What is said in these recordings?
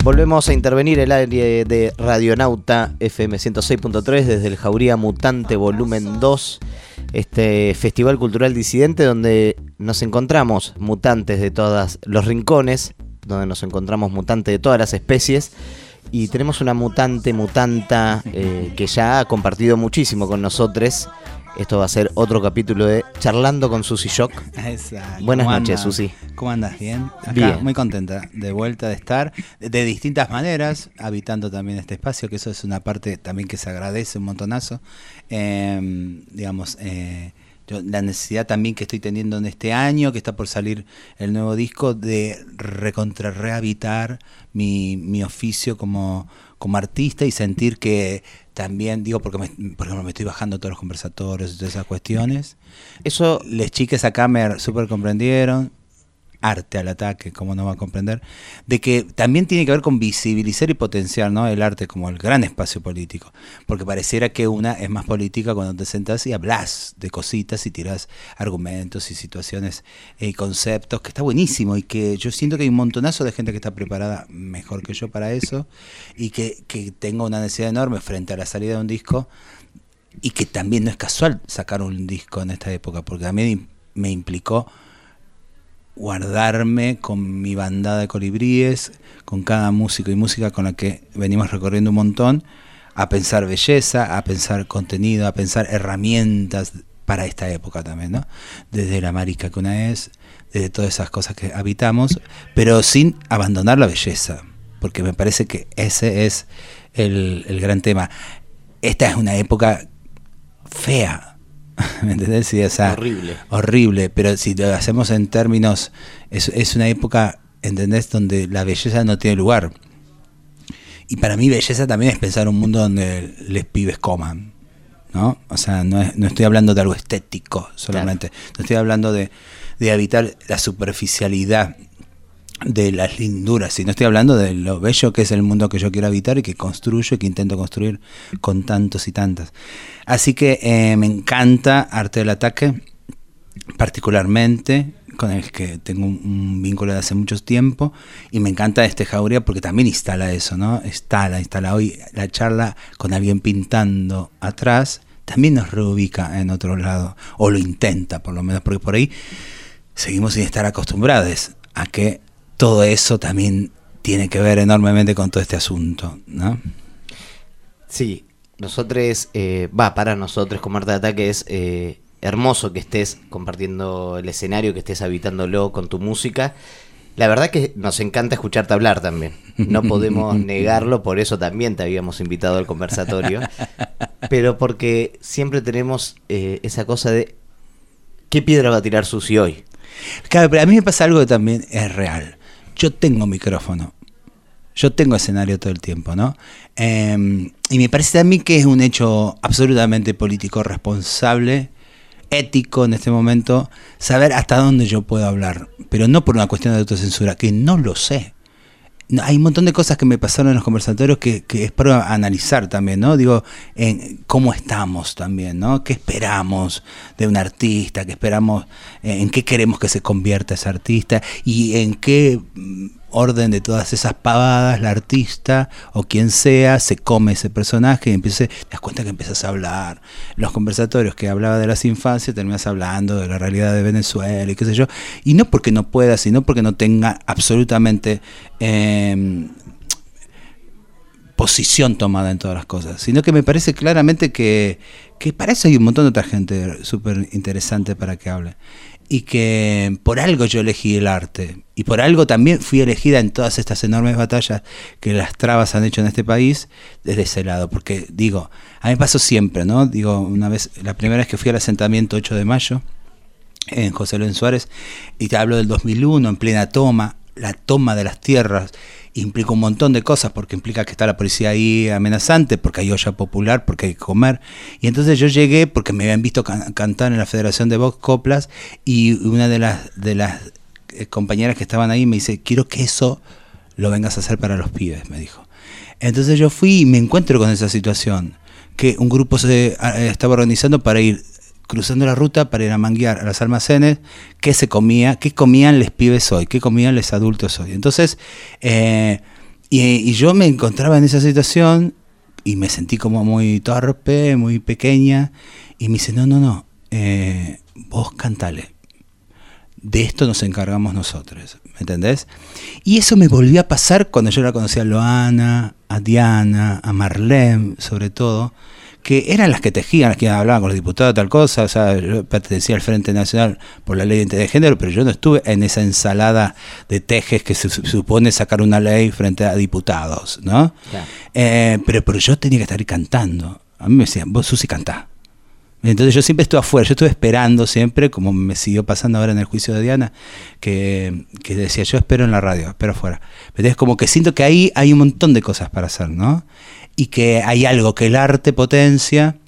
Volvemos a intervenir el aire de Radionauta FM 106.3 desde el Jauría Mutante Volumen 2, este festival cultural disidente donde nos encontramos mutantes de todos los rincones, donde nos encontramos mutantes de todas las especies, y tenemos una mutanta que ya ha compartido muchísimo con nosotros. Esto va a ser otro capítulo de Charlando con Susi Shock. Exacto. Buenas noches, Susi. ¿Cómo andas? ¿Bien? Acá, bien. Muy contenta de vuelta de estar de distintas maneras, habitando también este espacio, que eso es una parte también que se agradece un montonazo. La necesidad también que estoy teniendo en este año, que está por salir el nuevo disco, de rehabitar mi oficio como artista y sentir que también, porque por ejemplo me estoy bajando todos los conversatorios y todas esas cuestiones. Eso, les chiques acá me súper comprendieron. Arte al ataque, ¿cómo no va a comprender? De que también tiene que ver con visibilizar y potenciar, ¿no?, el arte como el gran espacio político. Porque pareciera que una es más política cuando te sentás y hablas de cositas y tirás argumentos y situaciones y conceptos, que está buenísimo, y que yo siento que hay un montonazo de gente que está preparada mejor que yo para eso, y que tengo una necesidad enorme frente a la salida de un disco, y que también no es casual sacar un disco en esta época, porque a mí me implicó guardarme con mi bandada de colibríes, con cada músico y música con la que venimos recorriendo un montón, a pensar belleza, a pensar contenido, a pensar herramientas para esta época también, ¿no? Desde la marica que una es, desde todas esas cosas que habitamos, pero sin abandonar la belleza, porque me parece que ese es el gran tema. Esta es una época fea, ¿me entendés? Sí, o sea, horrible, pero si lo hacemos en términos, es una época, ¿entendés?, donde la belleza no tiene lugar. Y para mí belleza también es pensar un mundo donde les pibes coman, ¿no? O sea, no estoy hablando de algo estético solamente, claro. No estoy hablando de evitar la superficialidad de las linduras, sino estoy hablando de lo bello que es el mundo que yo quiero habitar y que construyo y que intento construir con tantos y tantas. Así que me encanta Arte del Ataque, particularmente, con el que tengo un vínculo de hace mucho tiempo, y me encanta este Jauría porque también instala eso, ¿no? Instala hoy la charla con alguien pintando atrás, también nos reubica en otro lado, o lo intenta por lo menos, porque por ahí seguimos sin estar acostumbrados a que todo eso también tiene que ver enormemente con todo este asunto, ¿no? Sí, para nosotros como Arte de Ataque es hermoso que estés compartiendo el escenario, que estés habitándolo con tu música. La verdad que nos encanta escucharte hablar también, no podemos negarlo, por eso también te habíamos invitado al conversatorio, pero porque siempre tenemos esa cosa de ¿qué piedra va a tirar Susi hoy? Claro, pero a mí me pasa algo que también es real. Yo tengo micrófono, yo tengo escenario todo el tiempo, ¿no? Y me parece también que es un hecho absolutamente político, responsable, ético en este momento, saber hasta dónde yo puedo hablar, pero no por una cuestión de autocensura, que no lo sé. No, hay un montón de cosas que me pasaron en los conversatorios que es para analizar también, ¿no? Digo, en cómo estamos también, ¿no? ¿Qué esperamos de un artista? ¿Qué esperamos? ¿En qué queremos que se convierta ese artista? ¿Y en qué orden de todas esas pavadas la artista o quien sea se come ese personaje y te das cuenta que empiezas a hablar? Los conversatorios que hablaba de las infancias, terminas hablando de la realidad de Venezuela y qué sé yo, y no porque no pueda, sino porque no tenga absolutamente posición tomada en todas las cosas, sino que me parece claramente que para eso hay un montón de otra gente súper interesante para que hable, y que por algo yo elegí el arte, y por algo también fui elegida en todas estas enormes batallas que las trabas han hecho en este país desde ese lado, porque digo, a mí me pasó siempre, ¿no? Digo, una vez, la primera vez que fui al asentamiento 8 de mayo en José Luis Suárez, y te hablo del 2001, en plena toma, la toma de las tierras implica un montón de cosas, porque implica que está la policía ahí amenazante, porque hay olla popular, porque hay que comer. Y entonces yo llegué porque me habían visto cantar en la Federación de Vox Coplas, y una de las compañeras que estaban ahí me dice: quiero que eso lo vengas a hacer para los pibes, me dijo. Entonces yo fui y me encuentro con esa situación, que un grupo se estaba organizando para ir cruzando la ruta para ir a manguear a los almacenes qué comían les pibes hoy, qué comían los adultos hoy. Entonces Y yo me encontraba en esa situación y me sentí como muy torpe, muy pequeña. Y me dice, no, vos cantale. De esto nos encargamos nosotros, ¿me entendés? Y eso me volvió a pasar cuando yo la conocí a Loana, a Diana, a Marlene, sobre todo, que eran las que tejían, las que hablaban con los diputados, tal cosa. O sea, yo pertenecía al Frente Nacional por la ley de identidad de género, pero yo no estuve en esa ensalada de tejes que se supone sacar una ley frente a diputados, ¿no? Claro. Pero yo tenía que estar cantando. A mí me decían, vos, Susi, cantá. Entonces yo siempre estuve afuera, yo estuve esperando siempre, como me siguió pasando ahora en el juicio de Diana, que decía, yo espero en la radio, espero afuera. Entonces como que siento que ahí hay un montón de cosas para hacer, ¿no? Y que hay algo que el arte potencia,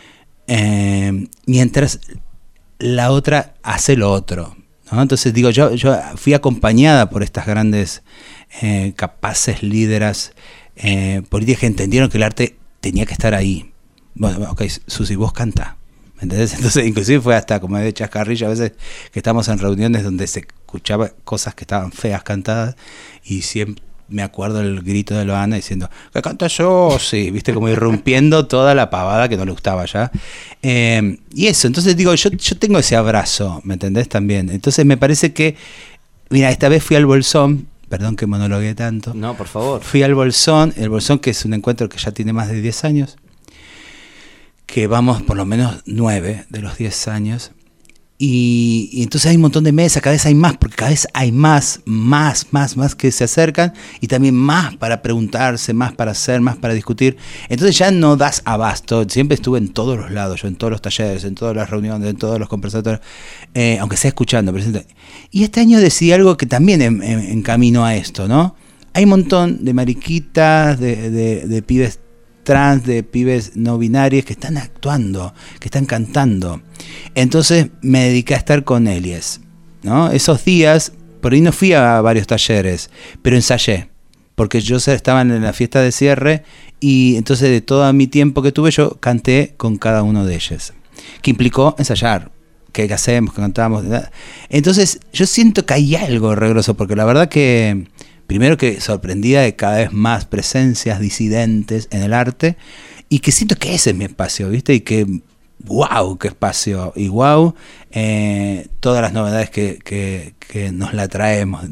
mientras la otra hace lo otro, ¿no? Entonces digo, yo fui acompañada por estas grandes, capaces líderes políticas que entendieron que el arte tenía que estar ahí. Bueno, ok, Susi, vos cantá. ¿Entendés? Entonces, inclusive fue hasta como de chascarrillo a veces que estamos en reuniones donde se escuchaba cosas que estaban feas cantadas y siempre me acuerdo el grito de Loana diciendo, ¿qué canta yo? Sí, viste, como irrumpiendo toda la pavada que no le gustaba ya. Y eso, entonces digo, yo tengo ese abrazo, ¿me entendés? También. Entonces me parece que, mira, esta vez fui al Bolsón, perdón que monologué tanto. No, por favor. Fui al Bolsón, el Bolsón que es un encuentro que ya tiene más de 10 años. Que vamos por lo menos 9 de los 10 años, y entonces hay un montón de mesas, cada vez hay más, porque cada vez hay más que se acercan, y también más para preguntarse, más para hacer, más para discutir. Entonces ya no das abasto. Siempre estuve en todos los lados, yo en todos los talleres, en todas las reuniones, en todos los conversatorios, aunque sea escuchando. Y este año decidí algo que también encaminó a esto, ¿no? Hay un montón de mariquitas, de pibes trans, de pibes no binarios que están actuando, que están cantando. Entonces me dediqué a estar con Elies, ¿no? Esos días, por ahí no fui a varios talleres, pero ensayé, porque yo estaba en la fiesta de cierre y entonces de todo mi tiempo que tuve yo canté con cada uno de ellos, que implicó ensayar. ¿Qué hacemos? ¿Qué cantamos? Entonces yo siento que hay algo regroso, porque la verdad que primero que sorprendida de cada vez más presencias disidentes en el arte, y que siento que ese es mi espacio, ¿viste? Y que, wow, qué espacio, y wow, todas las novedades que nos la traemos,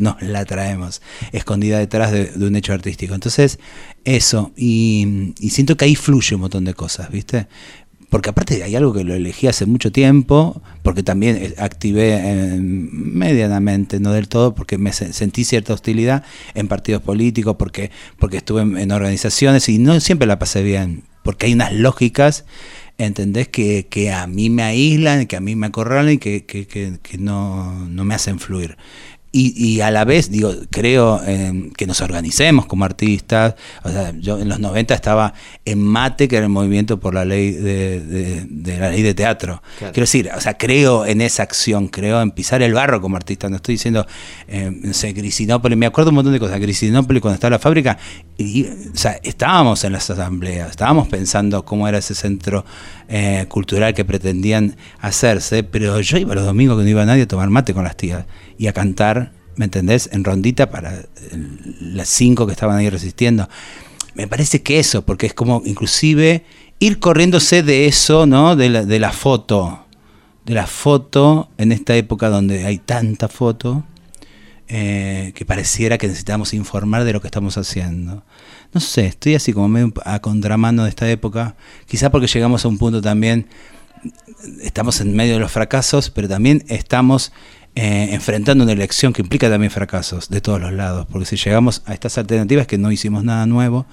escondida detrás de un hecho artístico. Entonces, eso, y siento que ahí fluye un montón de cosas, ¿viste? Porque aparte hay algo que lo elegí hace mucho tiempo, porque también activé medianamente, no del todo, porque me sentí cierta hostilidad en partidos políticos, porque estuve en organizaciones y no siempre la pasé bien, porque hay unas lógicas, ¿entendés? Que a mí me aíslan, que a mí me acorralan y que no me hacen fluir. Y a la vez, digo, creo que nos organicemos como artistas. O sea, yo en los 90 estaba en MATE, que era el movimiento por la ley de la ley de teatro. Claro. Quiero decir, o sea, creo en esa acción, creo en pisar el barro como artista. No estoy diciendo, no sé, Grisinópolis, me acuerdo un montón de cosas. Grisinópolis, cuando estaba la fábrica, o sea, estábamos en las asambleas, estábamos pensando cómo era ese centro cultural que pretendían hacerse, pero yo iba los domingos que no iba nadie a tomar mate con las tías y a cantar, ¿me entendés? En rondita para las 5 que estaban ahí resistiendo. Me parece que eso, porque es como inclusive ir corriéndose de eso, ¿no? De la foto en esta época donde hay tanta foto, que pareciera que necesitamos informar de lo que estamos haciendo. No sé, estoy así como medio a contramano de esta época, quizá porque llegamos a un punto también, estamos en medio de los fracasos, pero también estamos enfrentando una elección que implica también fracasos de todos los lados, porque si llegamos a estas alternativas que no hicimos nada nuevo,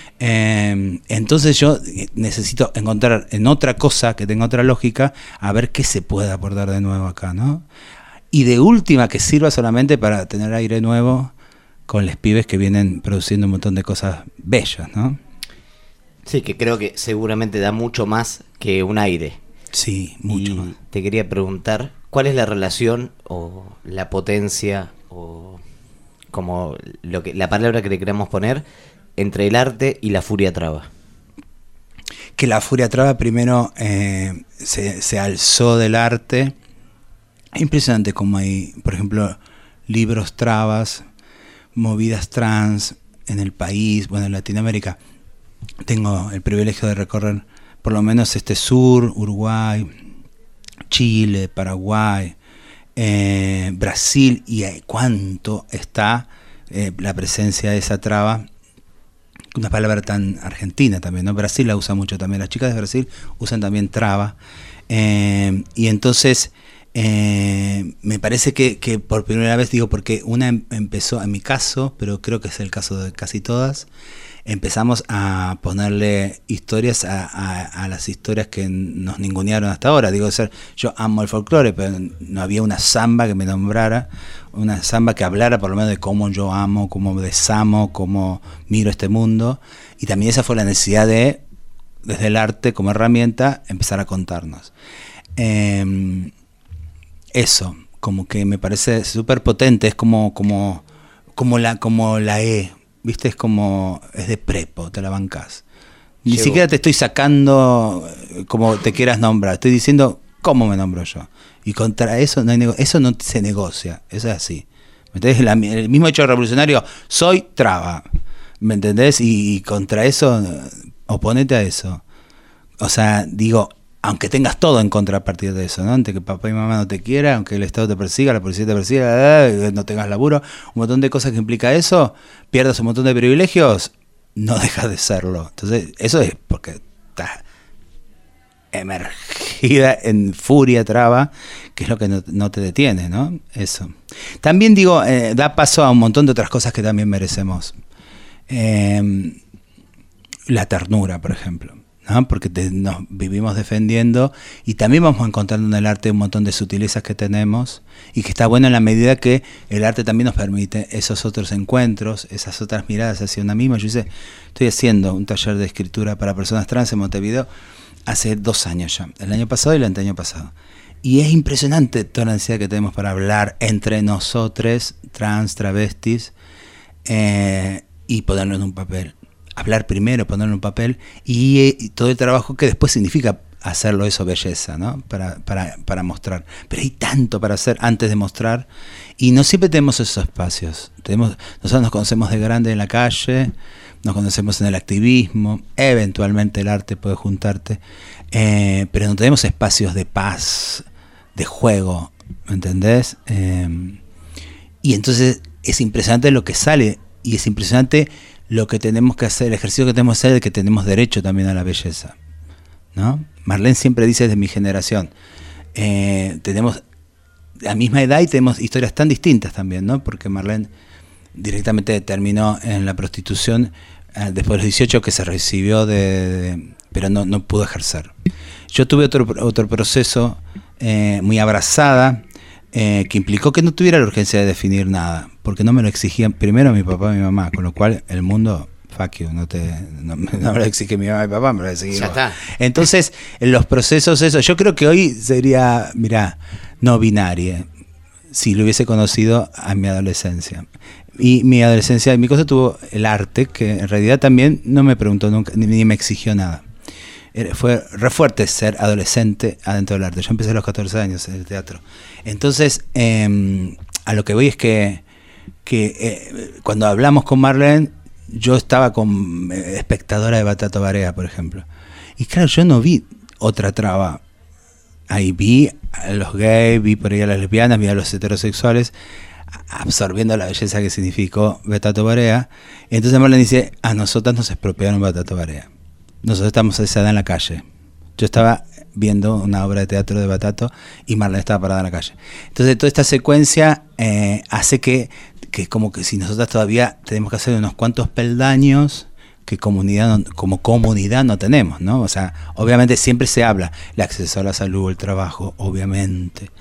entonces yo necesito encontrar en otra cosa que tenga otra lógica, a ver qué se puede aportar de nuevo acá, ¿no? Y de última que sirva solamente para tener aire nuevo con los pibes que vienen produciendo un montón de cosas bellas, ¿no? Sí, que creo que seguramente da mucho más que un aire. Sí, mucho más. Te quería preguntar, ¿cuál es la relación o la potencia o como la palabra que le queramos poner entre el arte y la furia traba? Que la furia traba primero se alzó del arte. Es impresionante como hay, por ejemplo, libros trabas, movidas trans, en el país, bueno, en Latinoamérica, tengo el privilegio de recorrer por lo menos sur, Uruguay, Chile, Paraguay, Brasil, y cuánto está la presencia de esa traba, una palabra tan argentina también, ¿no? Brasil la usa mucho también, las chicas de Brasil usan también traba, y entonces me parece que por primera vez, digo, porque una empezó, en mi caso, pero creo que es el caso de casi todas, empezamos a ponerle historias a las historias que nos ningunearon hasta ahora. Digo, yo amo el folclore, pero no había una samba que me nombrara, una samba que hablara por lo menos de cómo yo amo, cómo desamo, cómo miro este mundo. Y también esa fue la necesidad de, desde el arte como herramienta, empezar a contarnos. Eso, como que me parece súper potente, es como la E, ¿viste? Es de prepo, te la bancás. Ni siquiera te estoy sacando como te quieras nombrar, estoy diciendo cómo me nombro yo. Y contra eso eso no se negocia, eso es así. ¿Me entendés? El mismo hecho revolucionario, soy traba, ¿me entendés? Y contra eso, oponete a eso. O sea, digo, aunque tengas todo en contra a partir de eso, ¿no? Aunque que papá y mamá no te quieran, aunque el Estado te persiga, la policía te persiga, no tengas laburo, un montón de cosas que implica eso, pierdas un montón de privilegios, no dejas de serlo. Entonces, eso es porque estás emergida en furia traba, que es lo que no te detiene, ¿no? Eso. También digo, da paso a un montón de otras cosas que también merecemos. La ternura, por ejemplo, ¿no? Porque nos vivimos defendiendo y también vamos encontrando en el arte un montón de sutilezas que tenemos y que está bueno en la medida que el arte también nos permite esos otros encuentros, esas otras miradas hacia una misma. Yo estoy haciendo un taller de escritura para personas trans en Montevideo hace 2 años ya, el año pasado y el anteaño pasado. Y es impresionante toda la necesidad que tenemos para hablar entre nosotros, trans, travestis, y ponerlo en un papel. Hablar primero, ponerlo en un papel y todo el trabajo que después significa hacerlo eso, belleza, ¿no? Para mostrar. Pero hay tanto para hacer antes de mostrar y no siempre tenemos esos espacios. Nosotros nos conocemos de grande en la calle, nos conocemos en el activismo, eventualmente el arte puede juntarte, pero no tenemos espacios de paz, de juego, ¿me entendés? Y entonces es impresionante lo que sale y es impresionante lo que tenemos que hacer, el ejercicio que tenemos que hacer, de que tenemos derecho también a la belleza, ¿no? Marlene siempre dice de mi generación, tenemos la misma edad y tenemos historias tan distintas también, ¿no? Porque Marlene directamente terminó en la prostitución después de los 18, que se recibió pero no pudo ejercer. Yo tuve otro proceso muy abrazada, que implicó que no tuviera la urgencia de definir nada, porque no me lo exigían primero mi papá y mi mamá, con lo cual el mundo, fuck you, no me lo exige mi mamá y mi papá, me lo exige. Ya está. Entonces, en los procesos, yo creo que hoy sería, mirá, no binaria, si lo hubiese conocido a mi adolescencia. Y mi adolescencia, mi cosa tuvo el arte, que en realidad también no me preguntó nunca, ni me exigió nada. Fue re fuerte ser adolescente adentro del arte. Yo empecé a los 14 años en el teatro. Entonces, a lo que voy es que cuando hablamos con Marlene, yo estaba con espectadora de Batato Barea, por ejemplo. Y claro, yo no vi otra traba. Ahí vi a los gays, vi por ahí a las lesbianas, vi a los heterosexuales, absorbiendo la belleza que significó Batato Barea. Y entonces Marlene dice, a nosotras nos expropiaron Batato Barea. Nosotros estamos a esa edad en la calle. Yo estaba viendo una obra de teatro de Batato y Marlene estaba parada en la calle. Entonces toda esta secuencia hace que como que si nosotros todavía tenemos que hacer unos cuantos peldaños que como comunidad no tenemos, ¿no? O sea, obviamente siempre se habla el acceso a la salud, el trabajo, obviamente,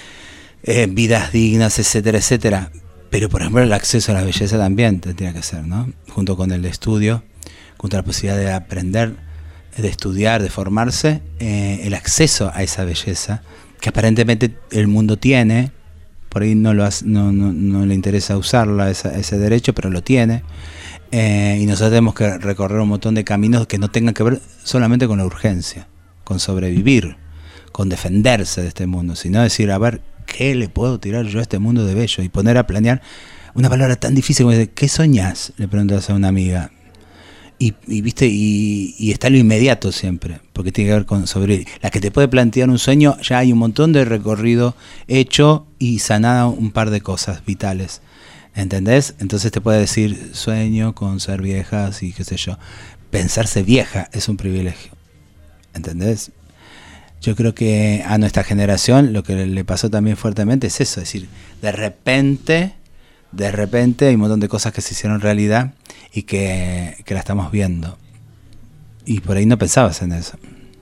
vidas dignas, etcétera, etcétera. Pero por ejemplo el acceso a la belleza también tendría que ser, ¿no? Junto con el estudio, junto a la posibilidad de aprender, de estudiar, de formarse, el acceso a esa belleza que aparentemente el mundo tiene, por ahí no le interesa usarla, ese derecho, pero lo tiene, y nosotros tenemos que recorrer un montón de caminos que no tengan que ver solamente con la urgencia, con sobrevivir, con defenderse de este mundo, sino decir, a ver, ¿qué le puedo tirar yo a este mundo de bello? Y poner a planear una palabra tan difícil como decir, ¿qué soñás? Le preguntas a una amiga. ¿Viste? Y está lo inmediato siempre, porque tiene que ver con sobre la que te puede plantear un sueño. Ya hay un montón de recorrido hecho y sanado un par de cosas vitales, ¿entendés? Entonces te puede decir sueño con ser viejas y qué sé yo. Pensarse vieja es un privilegio, ¿entendés? Yo creo que a nuestra generación lo que le pasó también fuertemente es eso, es decir, de repente hay un montón de cosas que se hicieron realidad y que la estamos viendo. Y por ahí no pensabas en eso.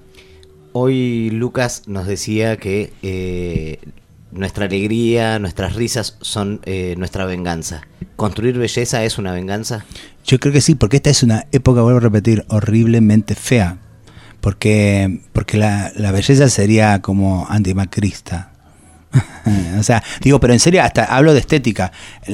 Hoy Lucas nos decía que nuestra alegría, nuestras risas son nuestra venganza. ¿Construir belleza es una venganza? Yo creo que sí, porque esta es una época, vuelvo a repetir, horriblemente fea. Porque la belleza sería como antimacrista. O sea, digo, pero en serio, hasta hablo de estética.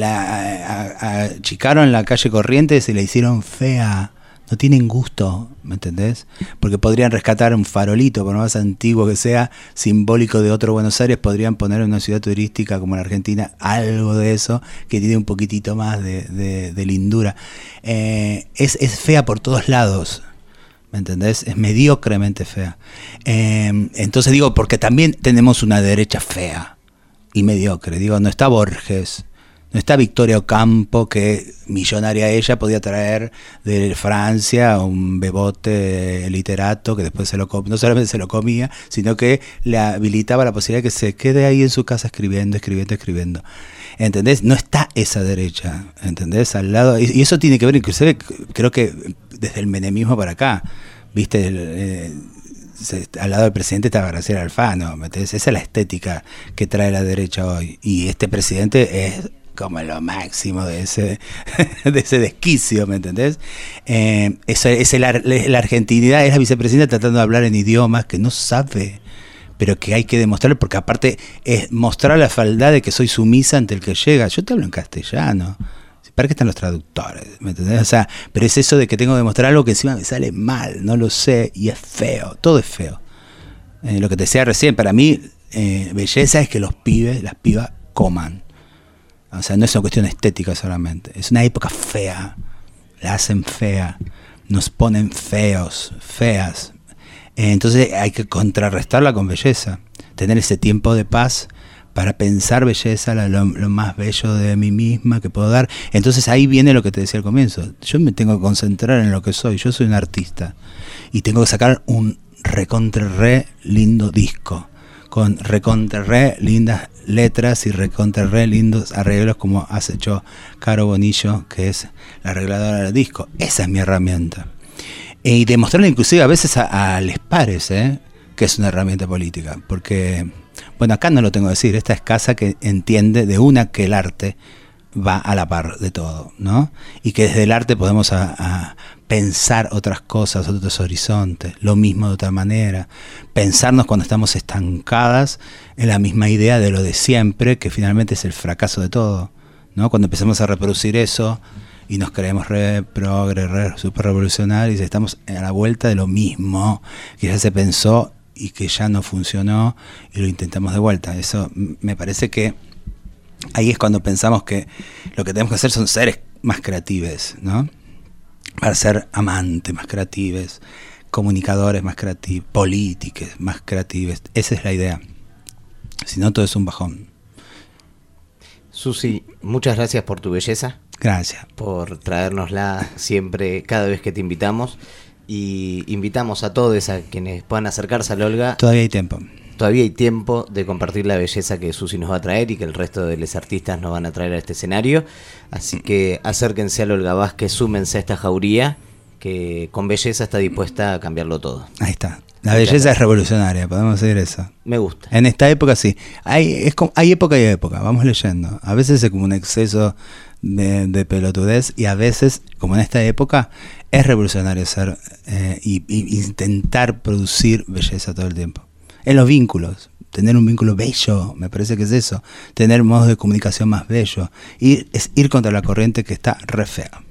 Achicaron la calle Corrientes y la hicieron fea. No tienen gusto, ¿me entendés? Porque podrían rescatar un farolito, por más antiguo que sea, simbólico de otro Buenos Aires, podrían poner en una ciudad turística como la Argentina algo de eso, que tiene un poquitito más de lindura. Es fea por todos lados, ¿me entendés? Es mediocremente fea. Entonces digo, porque también tenemos una derecha fea y mediocre. Digo, no está Borges, no está Victoria Ocampo, que millonaria ella podía traer de Francia un bebote literato que después no solamente se lo comía, sino que le habilitaba la posibilidad de que se quede ahí en su casa escribiendo. ¿Entendés? No está esa derecha, ¿entendés? Al lado, y eso tiene que ver, inclusive, creo que desde el menemismo para acá, ¿viste? Al lado del presidente estaba Graciela Alfano, ¿entendés? Esa es la estética que trae la derecha hoy. Y este presidente es como lo máximo de ese desquicio, ¿me entendés? Es la argentinidad, es la vicepresidenta tratando de hablar en idiomas que no sabe, pero que hay que demostrarle, porque aparte es mostrar la falsedad de que soy sumisa ante el que llega. Yo te hablo en castellano. ¿Para qué están los traductores? ¿Me entendés? O sea, pero es eso de que tengo que demostrar algo que encima me sale mal, no lo sé, y es feo, todo es feo. Lo que te decía recién, para mí, belleza es que las pibas coman. O sea, no es una cuestión estética solamente, es una época fea, la hacen fea, nos ponen feas. Entonces hay que contrarrestarla con belleza, tener ese tiempo de paz para pensar belleza, lo más bello de mí misma que puedo dar. Entonces ahí viene lo que te decía al comienzo. Yo me tengo que concentrar en lo que soy. Yo soy un artista y tengo que sacar un recontra re lindo disco con recontra re lindas letras y recontra re lindos arreglos, como has hecho Caro Bonillo, que es la arregladora del disco. Esa es mi herramienta. Y demostrarle inclusive a veces a les pares, que es una herramienta política, porque bueno, acá no lo tengo que decir, esta es casa que entiende de una que el arte va a la par de todo, ¿no? Y que desde el arte podemos a pensar otras cosas, otros horizontes, lo mismo de otra manera, pensarnos cuando estamos estancadas en la misma idea de lo de siempre, que finalmente es el fracaso de todo, ¿no? Cuando empezamos a reproducir eso y nos creemos re progre, re super revolucionarios, y estamos a la vuelta de lo mismo que ya se pensó y que ya no funcionó y lo intentamos de vuelta. Eso me parece que ahí es cuando pensamos que lo que tenemos que hacer son seres más creativos, ¿no? Para ser amantes más creativos, comunicadores más creativos, políticos más creativos. Esa es la idea. Si no, todo es un bajón. Susi, muchas gracias por tu belleza. Gracias. Por traérnosla siempre, cada vez que te invitamos. Y invitamos a todos a quienes puedan acercarse al Olga. Todavía hay tiempo. Todavía hay tiempo de compartir la belleza que Susi nos va a traer y que el resto de los artistas nos van a traer a este escenario. Así que acérquense al Olga Vázquez, súmense a esta jauría que con belleza está dispuesta a cambiarlo todo. Ahí está. La belleza es revolucionaria, podemos decir eso. Me gusta. En esta época sí. Hay época y época, vamos leyendo. A veces es como un exceso de pelotudez y a veces, como en esta época, es revolucionario ser y intentar producir belleza todo el tiempo. En los vínculos, tener un vínculo bello, me parece que es eso. Tener modos de comunicación más bello. Es ir contra la corriente que está re fea.